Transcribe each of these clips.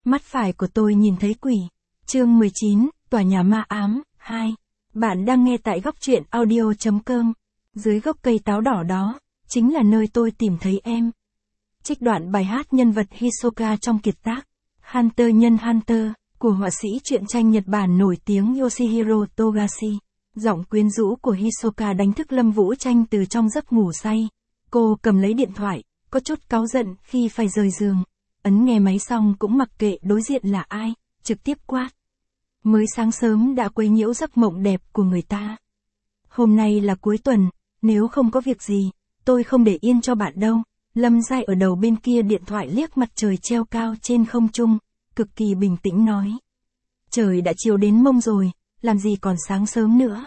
Mắt phải của tôi nhìn thấy quỷ. Chương 19, Tòa nhà ma ám, 2. Bạn đang nghe tại góc truyện audio.com. Dưới gốc cây táo đỏ đó, chính là nơi tôi tìm thấy em. Trích đoạn bài hát nhân vật Hisoka trong kiệt tác Hunter x Hunter của họa sĩ truyện tranh Nhật Bản nổi tiếng Yoshihiro Togashi. Giọng quyến rũ của Hisoka đánh thức Lâm Vũ Tranh từ trong giấc ngủ say. Cô cầm lấy điện thoại, có chút cáu giận khi phải rời giường. Ấn nghe máy xong cũng mặc kệ đối diện là ai, trực tiếp quát. Mới sáng sớm đã quấy nhiễu giấc mộng đẹp của người ta. Hôm nay là cuối tuần, nếu không có việc gì, tôi không để yên cho bạn đâu. Lâm Giai ở đầu bên kia điện thoại liếc mặt trời treo cao trên không trung, cực kỳ bình tĩnh nói. Trời đã chiều đến mông rồi, làm gì còn sáng sớm nữa.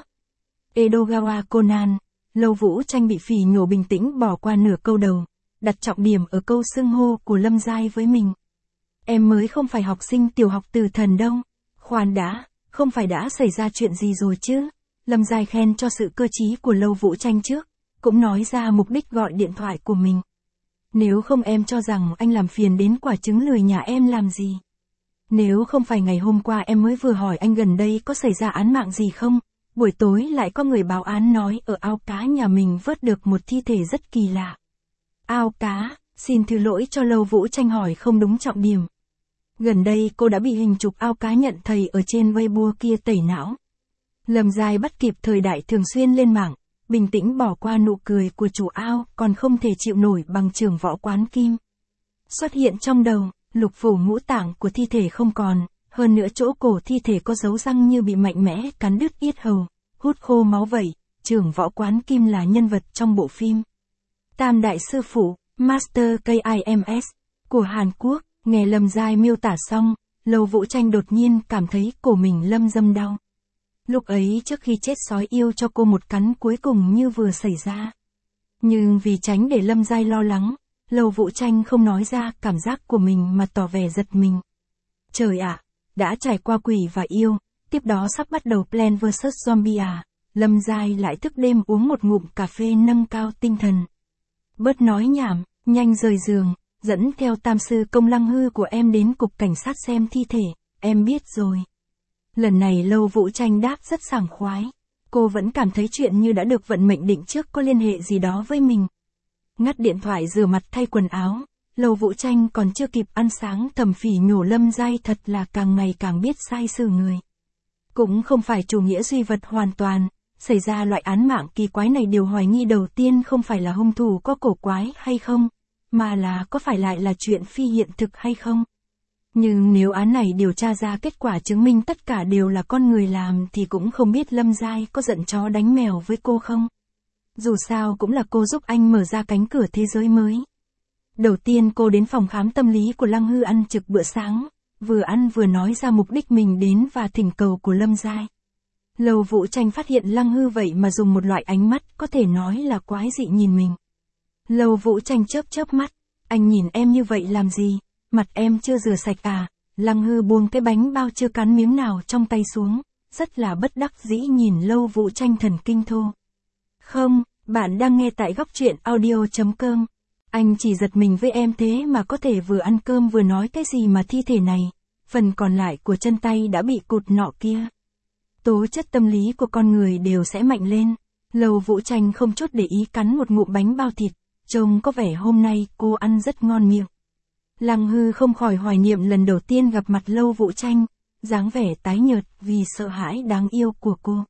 Edogawa Conan, Lâu Vũ Tranh bị phỉ nhổ bình tĩnh bỏ qua nửa câu đầu, đặt trọng điểm ở câu xưng hô của Lâm Giai với mình. Em mới không phải học sinh tiểu học từ thần đâu. Khoan đã, không phải đã xảy ra chuyện gì rồi chứ. Lâm Giai khen cho sự cơ trí của Lâu Vũ Tranh trước, cũng nói ra mục đích gọi điện thoại của mình. Nếu không em cho rằng anh làm phiền đến quả trứng lười nhà em làm gì. Nếu không phải ngày hôm qua em mới vừa hỏi anh gần đây có xảy ra án mạng gì không, buổi tối lại có người báo án nói ở ao cá nhà mình vớt được một thi thể rất kỳ lạ. Ao cá, xin thứ lỗi cho Lâu Vũ Tranh hỏi không đúng trọng điểm. Gần đây cô đã bị hình chụp ao cá nhận thầy ở trên Weibo kia tẩy não. Lâm Giai bắt kịp thời đại thường xuyên lên mạng, bình tĩnh bỏ qua nụ cười của chủ ao còn không thể chịu nổi bằng trưởng võ quán Kim. Xuất hiện trong đầu, lục phủ ngũ tạng của thi thể không còn, hơn nữa chỗ cổ thi thể có dấu răng như bị mạnh mẽ cắn đứt yết hầu, hút khô máu vẩy. Trưởng võ quán Kim là nhân vật trong bộ phim Tam Đại Sư Phụ, Master KIMS, của Hàn Quốc. Nghe Lâm Giai miêu tả xong, Lâu Vũ Tranh đột nhiên cảm thấy cổ mình lâm dâm đau. Lúc ấy trước khi chết sói yêu cho cô một cắn cuối cùng như vừa xảy ra. Nhưng vì tránh để Lâm Giai lo lắng, Lâu Vũ Tranh không nói ra cảm giác của mình mà tỏ vẻ giật mình. Trời ạ, đã trải qua quỷ và yêu, tiếp đó sắp bắt đầu Plants vs Zombie à. Lâm Giai lại thức đêm uống một ngụm cà phê nâng cao tinh thần. Bớt nói nhảm, nhanh rời giường, dẫn theo tam sư công Lăng Hư của em đến cục cảnh sát xem thi thể, em biết rồi. Lần này Lâu Vũ Tranh đáp rất sảng khoái. Cô vẫn cảm thấy chuyện như đã được vận mệnh định trước có liên hệ gì đó với mình. Ngắt điện thoại rửa mặt thay quần áo, Lâu Vũ Tranh còn chưa kịp ăn sáng thầm phỉ nhổ Lâm Giai thật là càng ngày càng biết sai xử người. Cũng không phải chủ nghĩa duy vật hoàn toàn, xảy ra loại án mạng kỳ quái này điều hoài nghi đầu tiên không phải là hung thủ có cổ quái hay không, mà là có phải lại là chuyện phi hiện thực hay không. Nhưng nếu án này điều tra ra kết quả chứng minh tất cả đều là con người làm thì cũng không biết Lâm Giai có giận chó đánh mèo với cô không. Dù sao cũng là cô giúp anh mở ra cánh cửa thế giới mới. Đầu tiên cô đến phòng khám tâm lý của Lăng Hư ăn trực bữa sáng, vừa ăn vừa nói ra mục đích mình đến và thỉnh cầu của Lâm Giai. Lâu Vũ Tranh phát hiện Lăng Hư vậy mà dùng một loại ánh mắt có thể nói là quái dị nhìn mình. Lâu Vũ Tranh chớp chớp mắt, anh nhìn em như vậy làm gì, mặt em chưa rửa sạch à. Lăng Hư buông cái bánh bao chưa cắn miếng nào trong tay xuống, rất là bất đắc dĩ nhìn Lâu Vũ Tranh thần kinh thô. Không, bạn đang nghe tại góc truyện audio.com. Anh chỉ giật mình với em thế mà có thể vừa ăn cơm vừa nói cái gì mà thi thể này, phần còn lại của chân tay đã bị cụt nọ kia. Tố chất tâm lý của con người đều sẽ mạnh lên. Lâu Vũ Tranh không chút để ý cắn một ngụm bánh bao thịt, trông có vẻ hôm nay cô ăn rất ngon miệng. Lăng Hư không khỏi hoài niệm lần đầu tiên gặp mặt Lâu Vũ Tranh, dáng vẻ tái nhợt vì sợ hãi đáng yêu của cô.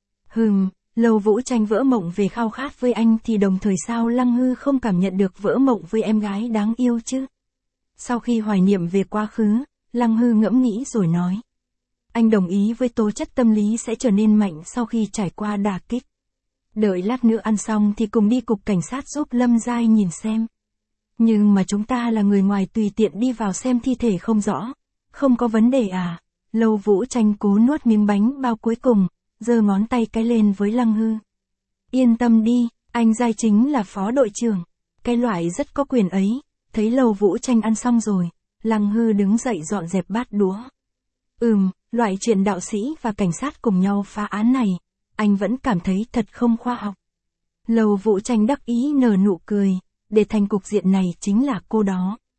Lâu Vũ Tranh vỡ mộng về khao khát với anh thì đồng thời sao Lăng Hư không cảm nhận được vỡ mộng với em gái đáng yêu chứ? Sau khi hoài niệm về quá khứ, Lăng Hư ngẫm nghĩ rồi nói. Anh đồng ý với tố chất tâm lý sẽ trở nên mạnh sau khi trải qua đả kích. Đợi lát nữa ăn xong thì cùng đi cục cảnh sát giúp Lâm Giai nhìn xem. Nhưng mà chúng ta là người ngoài tùy tiện đi vào xem thi thể không rõ, không có vấn đề à? Lâu Vũ Tranh cố nuốt miếng bánh bao cuối cùng, giơ ngón tay cái lên với Lăng Hư. Yên tâm đi, anh Giai chính là phó đội trưởng, cái loại rất có quyền ấy. Thấy Lâu Vũ Tranh ăn xong rồi, Lăng Hư đứng dậy dọn dẹp bát đũa. Loại chuyện đạo sĩ và cảnh sát cùng nhau phá án này, anh vẫn cảm thấy thật không khoa học. Lâu Vũ Tranh đắc ý nở nụ cười, để thành cục diện này chính là cô đó.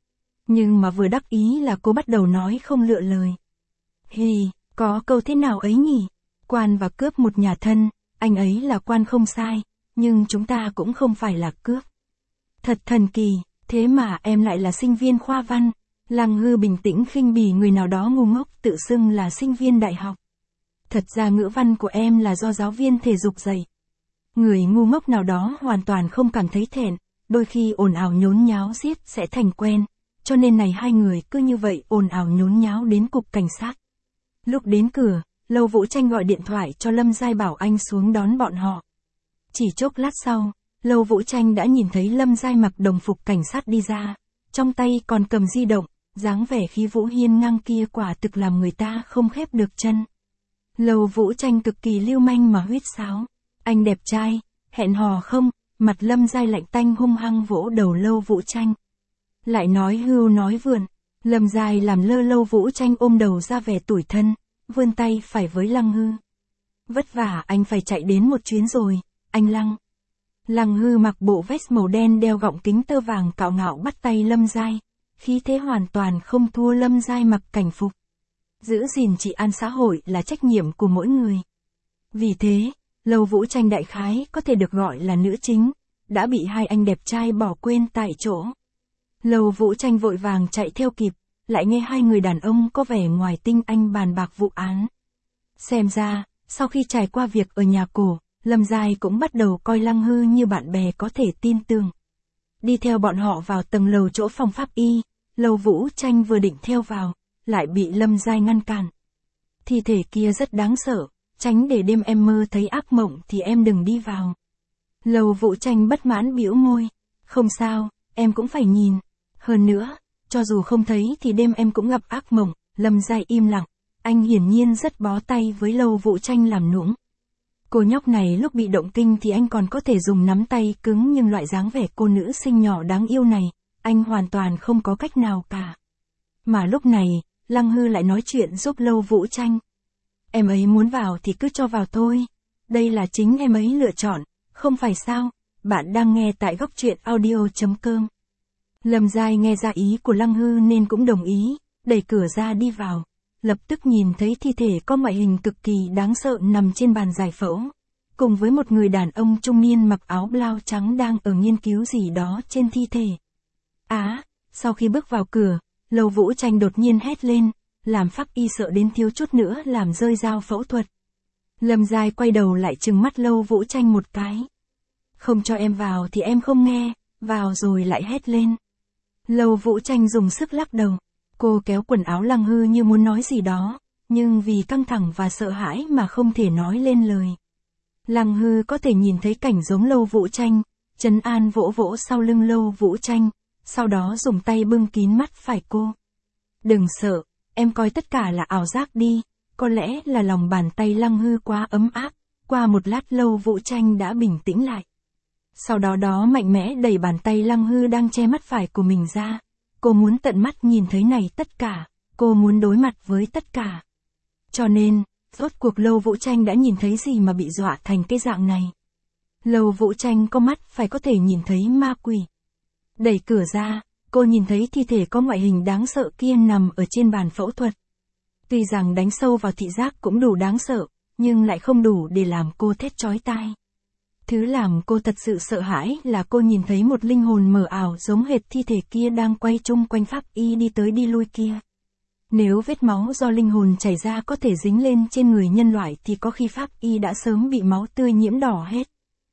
Nhưng mà vừa đắc ý là cô bắt đầu nói không lựa lời. Hì, có câu thế nào ấy nhỉ? Quan và cướp một nhà thân, anh ấy là quan không sai, nhưng chúng ta cũng không phải là cướp. Thật thần kỳ, thế mà em lại là sinh viên khoa văn. Lăng Hư bình tĩnh khinh bỉ người nào đó ngu ngốc tự xưng là sinh viên đại học. Thật ra ngữ văn của em là do giáo viên thể dục dạy. Người ngu ngốc nào đó hoàn toàn không cảm thấy thẹn, đôi khi ồn ào nhốn nháo giết sẽ thành quen, cho nên này hai người cứ như vậy ồn ào nhốn nháo đến cục cảnh sát. Lúc đến cửa, Lâu Vũ Tranh gọi điện thoại cho Lâm Giai bảo anh xuống đón bọn họ. Chỉ chốc lát sau, Lâu Vũ Tranh đã nhìn thấy Lâm Giai mặc đồng phục cảnh sát đi ra, trong tay còn cầm di động, dáng vẻ khí vũ hiên ngang kia quả thực làm người ta không khép được chân. Lâu Vũ Tranh cực kỳ lưu manh mà huýt sáo. Anh đẹp trai, hẹn hò không? Mặt Lâm Giai lạnh tanh hung hăng vỗ đầu Lâu Vũ Tranh. Lại nói hưu nói vượn, Lâm Giai làm lơ Lâu Vũ Tranh ôm đầu ra vẻ tủi thân, vươn tay phải với Lăng Hư. Vất vả anh phải chạy đến một chuyến rồi, anh Lăng. Lăng Hư mặc bộ vest màu đen đeo gọng kính tơ vàng cạo ngạo bắt tay Lâm Giai, khí thế hoàn toàn không thua Lâm Giai mặc cảnh phục. Giữ gìn trị an xã hội là trách nhiệm của mỗi người. Vì thế, Lâu Vũ Tranh đại khái có thể được gọi là nữ chính, đã bị hai anh đẹp trai bỏ quên tại chỗ. Lâu Vũ Tranh vội vàng chạy theo kịp, lại nghe hai người đàn ông có vẻ ngoài tinh anh bàn bạc vụ án. Xem ra, sau khi trải qua việc ở nhà cổ, Lâm Giai cũng bắt đầu coi Lăng Hư như bạn bè có thể tin tưởng. Đi theo bọn họ vào tầng lầu chỗ phòng pháp y, Lâu Vũ Tranh vừa định theo vào, lại bị Lâm Giai ngăn cản. Thi thể kia rất đáng sợ, tránh để đêm em mơ thấy ác mộng thì em đừng đi vào. Lâu Vũ Tranh bất mãn bĩu môi, không sao, em cũng phải nhìn. Hơn nữa, cho dù không thấy thì đêm em cũng gặp ác mộng. Lâm Giai im lặng, anh hiển nhiên rất bó tay với Lâu Vũ Tranh làm nũng. Cô nhóc này lúc bị động kinh thì anh còn có thể dùng nắm tay cứng, nhưng loại dáng vẻ cô nữ xinh nhỏ đáng yêu này, anh hoàn toàn không có cách nào cả. Mà lúc này, Lăng Hư lại nói chuyện giúp Lâu Vũ Tranh. Em ấy muốn vào thì cứ cho vào thôi. Đây là chính em ấy lựa chọn, không phải sao? Bạn đang nghe tại góc truyện audio.com. Lâm Giai nghe ra ý của Lăng Hư nên cũng đồng ý, đẩy cửa ra đi vào. Lập tức nhìn thấy thi thể có ngoại hình cực kỳ đáng sợ nằm trên bàn giải phẫu, cùng với một người đàn ông trung niên mặc áo blau trắng đang ở nghiên cứu gì đó trên thi thể. Sau khi bước vào cửa, Lâu Vũ Tranh đột nhiên hét lên, làm pháp y sợ đến thiếu chút nữa làm rơi dao phẫu thuật. Lâm Giai quay đầu lại trừng mắt Lâu Vũ Tranh một cái. Không cho em vào thì em không nghe, vào rồi lại hét lên. Lâu Vũ Tranh dùng sức lắc đầu. Cô kéo quần áo Lăng Hư như muốn nói gì đó, nhưng vì căng thẳng và sợ hãi mà không thể nói lên lời. Lăng Hư có thể nhìn thấy cảnh giống Lâu Vũ Tranh, trấn an vỗ vỗ sau lưng Lâu Vũ Tranh, sau đó dùng tay bưng kín mắt phải cô. Đừng sợ, em coi tất cả là ảo giác đi, có lẽ là lòng bàn tay Lăng Hư quá ấm áp. Qua một lát Lâu Vũ Tranh đã bình tĩnh lại. Sau đó mạnh mẽ đẩy bàn tay Lăng Hư đang che mắt phải của mình ra. Cô muốn tận mắt nhìn thấy này tất cả, cô muốn đối mặt với tất cả. Cho nên, rốt cuộc Lâu Vũ Tranh đã nhìn thấy gì mà bị dọa thành cái dạng này. Lâu Vũ Tranh có mắt phải có thể nhìn thấy ma quỷ. Đẩy cửa ra, cô nhìn thấy thi thể có ngoại hình đáng sợ kia nằm ở trên bàn phẫu thuật. Tuy rằng đánh sâu vào thị giác cũng đủ đáng sợ, nhưng lại không đủ để làm cô thét chói tai. Thứ làm cô thật sự sợ hãi là cô nhìn thấy một linh hồn mờ ảo giống hệt thi thể kia đang quay chung quanh pháp y đi tới đi lui kia. Nếu vết máu do linh hồn chảy ra có thể dính lên trên người nhân loại thì có khi pháp y đã sớm bị máu tươi nhiễm đỏ hết.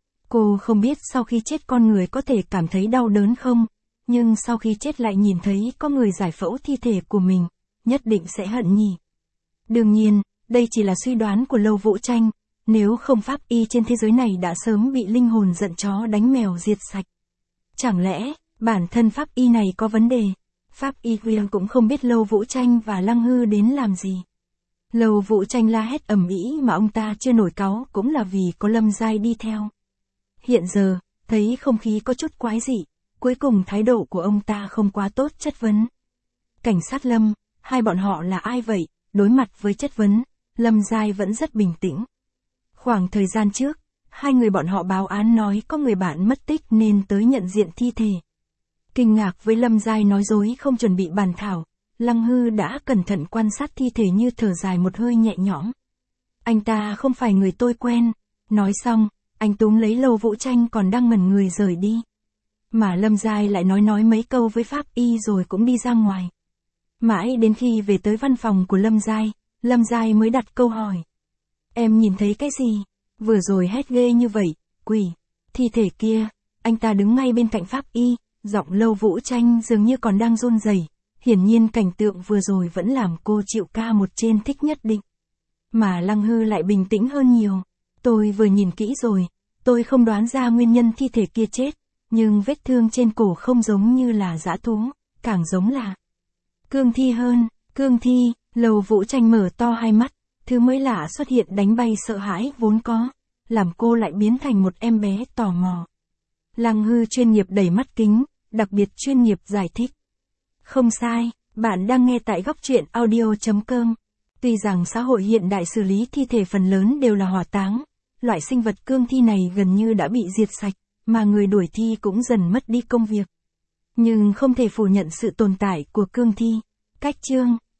Cô không biết sau khi chết con người có thể cảm thấy đau đớn không, nhưng sau khi chết lại nhìn thấy có người giải phẫu thi thể của mình, nhất định sẽ hận nhỉ. Đương nhiên, đây chỉ là suy đoán của Lâu Vũ Tranh. Nếu không pháp y trên thế giới này đã sớm bị linh hồn giận chó đánh mèo diệt sạch. Chẳng lẽ, bản thân pháp y này có vấn đề? Pháp y William cũng không biết Lâu Vũ Tranh và Lăng Hư đến làm gì. Lâu Vũ Tranh la hét ầm ĩ mà ông ta chưa nổi cáu cũng là vì có Lâm Giai đi theo. Hiện giờ, thấy không khí có chút quái dị, cuối cùng thái độ của ông ta không quá tốt chất vấn. Cảnh sát Lâm, hai bọn họ là ai vậy? Đối mặt với chất vấn, Lâm Giai vẫn rất bình tĩnh. Khoảng thời gian trước, hai người bọn họ báo án nói có người bạn mất tích nên tới nhận diện thi thể. Kinh ngạc với Lâm Giai nói dối không chuẩn bị bàn thảo, Lăng Hư đã cẩn thận quan sát thi thể như thở dài một hơi nhẹ nhõm. Anh ta không phải người tôi quen. Nói xong, anh túm lấy Lô Vũ Tranh còn đang ngẩn người rời đi. Mà Lâm Giai lại nói mấy câu với pháp y rồi cũng đi ra ngoài. Mãi đến khi về tới văn phòng của Lâm Giai mới đặt câu hỏi. Em nhìn thấy cái gì? Vừa rồi hét ghê như vậy, quỷ. Thi thể kia, anh ta đứng ngay bên cạnh pháp y, giọng Lô Vũ Tranh dường như còn đang run rẩy. Hiển nhiên cảnh tượng vừa rồi vẫn làm cô chịu ca một trên thích nhất định. Mà Lăng Hư lại bình tĩnh hơn nhiều. Tôi vừa nhìn kỹ rồi, tôi không đoán ra nguyên nhân thi thể kia chết, nhưng vết thương trên cổ không giống như là dã thú, càng giống là cương thi hơn. Cương thi, Lô Vũ Tranh mở to hai mắt, thứ mới lạ xuất hiện đánh bay sợ hãi vốn có, làm cô lại biến thành một em bé tò mò. Lăng Hư chuyên nghiệp đẩy mắt kính, đặc biệt chuyên nghiệp giải thích. Không sai, bạn đang nghe tại góc truyện audio.com. Tuy rằng xã hội hiện đại xử lý thi thể phần lớn đều là hỏa táng, loại sinh vật cương thi này gần như đã bị diệt sạch, mà người đuổi thi cũng dần mất đi công việc. Nhưng không thể phủ nhận sự tồn tại của cương thi. Cách chương